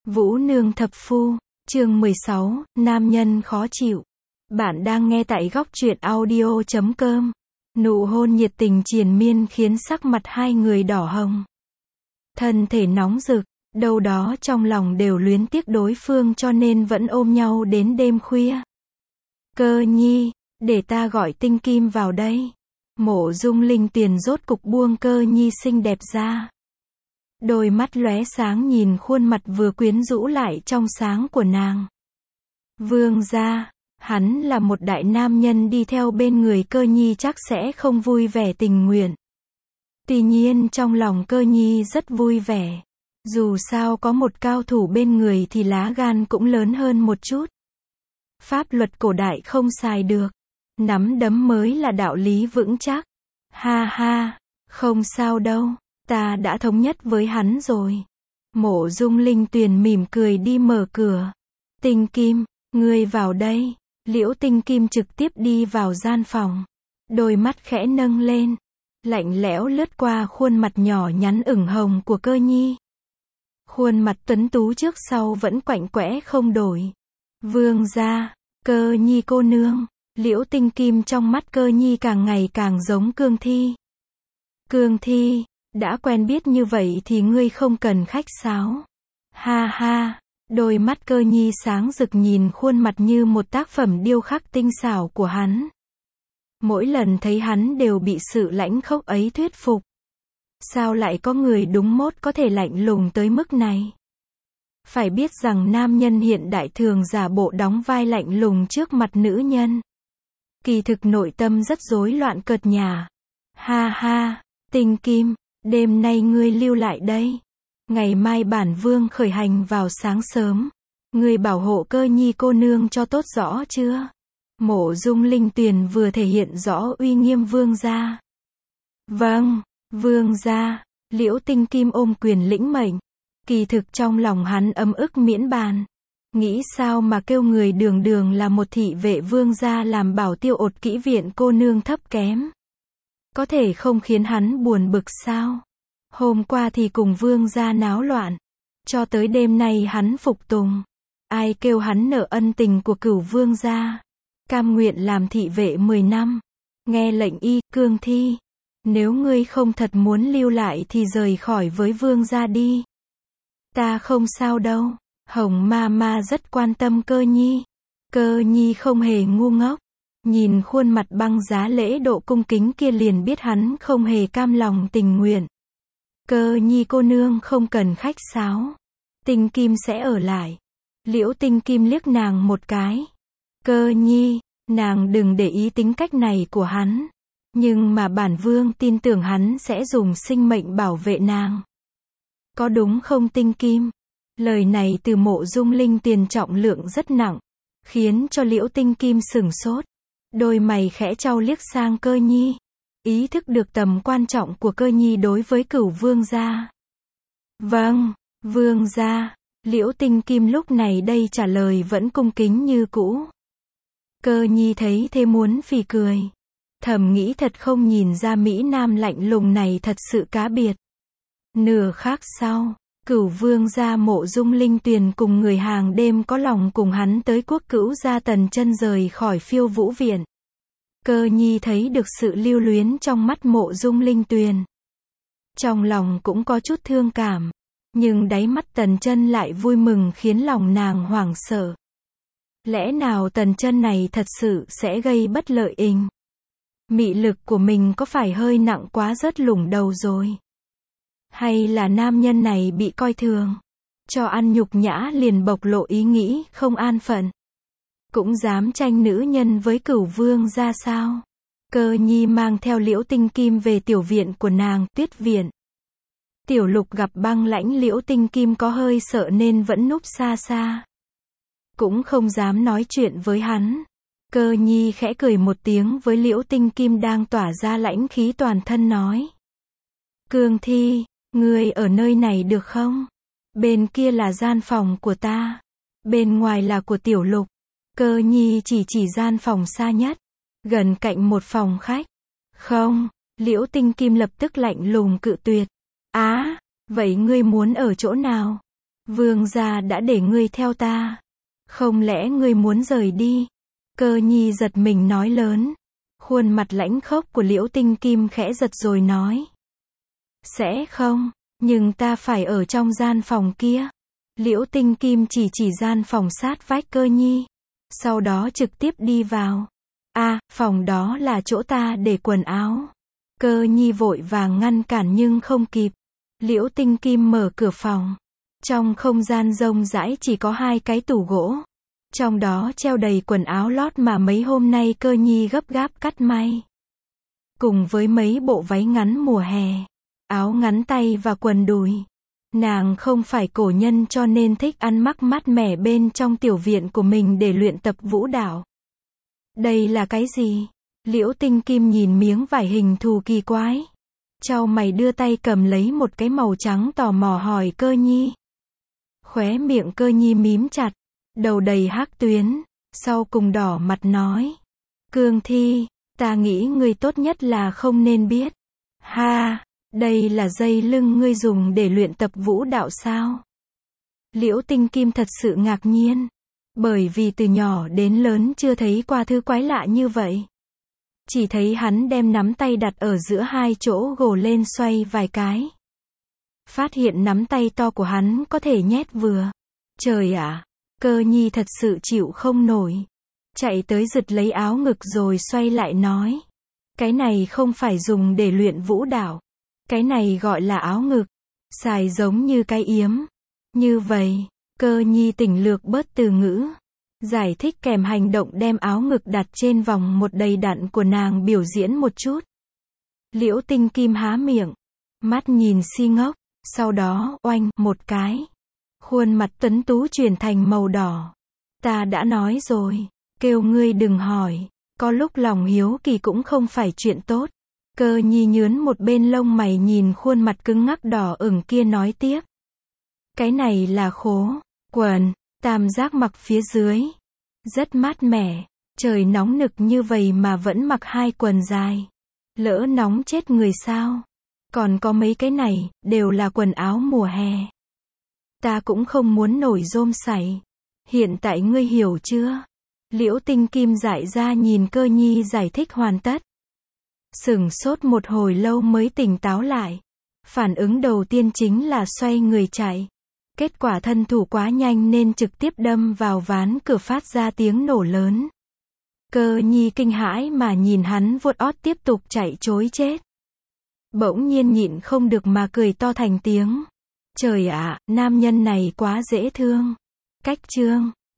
Vũ Nương Thập Phu, chương 16, nam nhân khó chịu. Bạn đang nghe tại góc truyện audio.com. Nụ hôn nhiệt tình triền miên khiến sắc mặt hai người đỏ hồng. Thân thể nóng rực, đâu đó trong lòng đều luyến tiếc đối phương cho nên vẫn ôm nhau đến đêm khuya. Cơ Nhi, để ta gọi Tinh Kim vào đây. Mộ Dung Linh Tuyền rốt cục buông Cơ Nhi xinh đẹp ra. Đôi mắt lóe sáng nhìn khuôn mặt vừa quyến rũ lại trong sáng của nàng. Vương gia, hắn là một đại nam nhân đi theo bên người Cơ Nhi chắc sẽ không vui vẻ tình nguyện. Tuy nhiên trong lòng Cơ Nhi rất vui vẻ. Dù sao có một cao thủ bên người thì lá gan cũng lớn hơn một chút. Pháp luật cổ đại không xài được. Nắm đấm mới là đạo lý vững chắc. Ha ha, không sao đâu. Ta đã thống nhất với hắn rồi. Mộ Dung Linh Tuyền mỉm cười đi mở cửa. Tinh Kim, ngươi vào đây. Liễu Tinh Kim trực tiếp đi vào gian phòng. Đôi mắt khẽ nâng lên. Lạnh lẽo lướt qua khuôn mặt nhỏ nhắn ửng hồng của Cơ Nhi. Khuôn mặt tuấn tú trước sau vẫn quạnh quẽ không đổi. Vương gia, Cơ Nhi cô nương. Liễu Tinh Kim trong mắt Cơ Nhi càng ngày càng giống Cương Thi. Cương Thi, đã quen biết như vậy thì ngươi không cần khách sáo. Ha ha, đôi mắt Cơ Nhi sáng rực nhìn khuôn mặt như một tác phẩm điêu khắc tinh xảo của hắn. Mỗi lần thấy hắn đều bị sự lãnh khốc ấy thuyết phục. Sao lại có người đúng mốt có thể lạnh lùng tới mức này? Phải biết rằng nam nhân hiện đại thường giả bộ đóng vai lạnh lùng trước mặt nữ nhân. Kỳ thực nội tâm rất rối loạn cợt nhả. Ha ha, Tinh Kim, đêm nay ngươi lưu lại đây. Ngày mai bản vương khởi hành vào sáng sớm. Ngươi bảo hộ Cơ Nhi cô nương cho tốt rõ chưa? Mộ Dung Linh Tuyền vừa thể hiện rõ uy nghiêm vương gia. Vâng, vương gia. Liễu Tinh Kim ôm quyền lĩnh mệnh. Kỳ thực trong lòng hắn ấm ức miễn bàn. Nghĩ sao mà kêu người đường đường là một thị vệ vương gia làm bảo tiêu ột kỹ viện cô nương thấp kém. Có thể không khiến hắn buồn bực sao? Hôm qua thì cùng vương gia náo loạn. Cho tới đêm nay hắn phục tùng. Ai kêu hắn nợ ân tình của cửu vương gia. Cam nguyện làm thị vệ 10 năm. Nghe lệnh y, Cương Thi. Nếu ngươi không thật muốn lưu lại thì rời khỏi với vương gia đi. Ta không sao đâu. Hồng ma rất quan tâm Cơ Nhi. Cơ Nhi không hề ngu ngốc. Nhìn khuôn mặt băng giá lễ độ cung kính kia liền biết hắn không hề cam lòng tình nguyện. Cơ Nhi cô nương không cần khách sáo. Tinh Kim sẽ ở lại. Liễu Tinh Kim liếc nàng một cái. Cơ Nhi, nàng đừng để ý tính cách này của hắn. Nhưng mà bản vương tin tưởng hắn sẽ dùng sinh mệnh bảo vệ nàng. Có đúng không Tinh Kim? Lời này từ Mộ Dung Linh Tuyền trọng lượng rất nặng. Khiến cho Liễu Tinh Kim sửng sốt. Đôi mày khẽ chau liếc sang Cơ Nhi. Ý thức được tầm quan trọng của Cơ Nhi đối với cửu vương gia. Vâng, vương gia. Liễu Tinh Kim lúc này đây trả lời vẫn cung kính như cũ. Cơ Nhi thấy thế muốn phì cười. Thầm nghĩ thật không nhìn ra Mỹ Nam lạnh lùng này thật sự cá biệt. Nửa khắc sau, cửu vương gia Mộ Dung Linh Tuyền cùng người hàng đêm có lòng cùng hắn tới Quốc Cữu gia Tần Chân rời khỏi Phiêu Vũ viện. Cơ Nhi thấy được sự lưu luyến trong mắt Mộ Dung Linh Tuyền. Trong lòng cũng có chút thương cảm. Nhưng đáy mắt Tần Chân lại vui mừng khiến lòng nàng hoảng sợ. Lẽ nào Tần Chân này thật sự sẽ gây bất lợi ình? Mị lực của mình có phải hơi nặng quá rớt lủng đầu rồi? Hay là nam nhân này bị coi thường? Cho ăn nhục nhã liền bộc lộ ý nghĩ không an phận. Cũng dám tranh nữ nhân với cửu vương ra sao? Cơ Nhi mang theo Liễu Tinh Kim về tiểu viện của nàng, Tuyết viện. Tiểu Lục gặp băng lãnh Liễu Tinh Kim có hơi sợ nên vẫn núp xa xa. Cũng không dám nói chuyện với hắn. Cơ Nhi khẽ cười một tiếng với Liễu Tinh Kim đang tỏa ra lãnh khí toàn thân nói. Cương Thi, ngươi ở nơi này được không? Bên kia là gian phòng của ta. Bên ngoài là của Tiểu Lục. Cơ Nhi chỉ gian phòng xa nhất. Gần cạnh một phòng khách. Không, Liễu Tinh Kim lập tức lạnh lùng cự tuyệt. Á, vậy ngươi muốn ở chỗ nào? Vương gia đã để ngươi theo ta. Không lẽ ngươi muốn rời đi? Cơ nhi giật mình nói lớn. Khuôn mặt lãnh khốc của Liễu Tinh Kim khẽ giật rồi nói. Sẽ không, nhưng ta phải ở trong gian phòng kia. Liễu Tinh Kim chỉ gian phòng sát vách Cơ nhi. Sau đó trực tiếp đi vào. Phòng đó là chỗ ta để quần áo. Cơ nhi vội vàng ngăn cản nhưng không kịp. Liễu Tinh Kim mở cửa phòng. Trong không gian rộng rãi chỉ có 2 cái tủ gỗ. Trong đó treo đầy quần áo lót mà mấy hôm nay Cơ nhi gấp gáp cắt may. Cùng với mấy bộ váy ngắn mùa hè. Áo ngắn tay và quần đùi. Nàng không phải cổ nhân cho nên thích ăn mặc mát mẻ bên trong tiểu viện của mình để luyện tập vũ đạo. Đây là cái gì? Liễu Tinh Kim nhìn miếng vải hình thù kỳ quái. Chau mày đưa tay cầm lấy một cái màu trắng tò mò hỏi Cơ nhi. Khóe miệng Cơ nhi mím chặt. Đầu đầy hắc tuyến. Sau cùng đỏ mặt nói. Cương Thi, ta nghĩ ngươi tốt nhất là không nên biết. Ha, đây là dây lưng ngươi dùng để luyện tập vũ đạo sao? Liễu Tinh Kim thật sự ngạc nhiên. Bởi vì từ nhỏ đến lớn chưa thấy qua thứ quái lạ như vậy. Chỉ thấy hắn đem nắm tay đặt ở giữa 2 chỗ gồ lên xoay vài cái. Phát hiện nắm tay to của hắn có thể nhét vừa. Trời ạ, Cơ nhi thật sự chịu không nổi. Chạy tới giật lấy áo ngực rồi xoay lại nói. Cái này không phải dùng để luyện vũ đạo. Cái này gọi là áo ngực. Xài giống như cái yếm. Như vậy, Cơ nhi tỉnh lược bớt từ ngữ. Giải thích kèm hành động đem áo ngực đặt trên vòng một đầy đặn của nàng biểu diễn một chút. Liễu Tinh Kim há miệng. Mắt nhìn si ngốc. Sau đó, oanh, một cái. Khuôn mặt tuấn tú chuyển thành màu đỏ. Ta đã nói rồi. Kêu ngươi đừng hỏi. Có lúc lòng hiếu kỳ cũng không phải chuyện tốt. Cơ nhi nhướn một bên lông mày nhìn khuôn mặt cứng ngắc đỏ ửng kia nói tiếp. Cái này là khố. Quần. Tam giác mặc phía dưới. Rất mát mẻ. Trời nóng nực như vậy mà vẫn mặc 2 quần dài. Lỡ nóng chết người sao? Còn có mấy cái này, đều là quần áo mùa hè. Ta cũng không muốn nổi rôm sảy. Hiện tại ngươi hiểu chưa? Liễu Tinh Kim dại ra nhìn Cơ nhi giải thích hoàn tất. Sửng sốt một hồi lâu mới tỉnh táo lại. Phản ứng đầu tiên chính là xoay người chạy. Kết quả thân thủ quá nhanh nên trực tiếp đâm vào ván cửa phát ra tiếng nổ lớn. Cơ nhi kinh hãi mà nhìn hắn vuốt ót tiếp tục chạy trối chết. Bỗng nhiên nhịn không được mà cười to thành tiếng. Trời ạ, nam nhân này quá dễ thương. Cách chương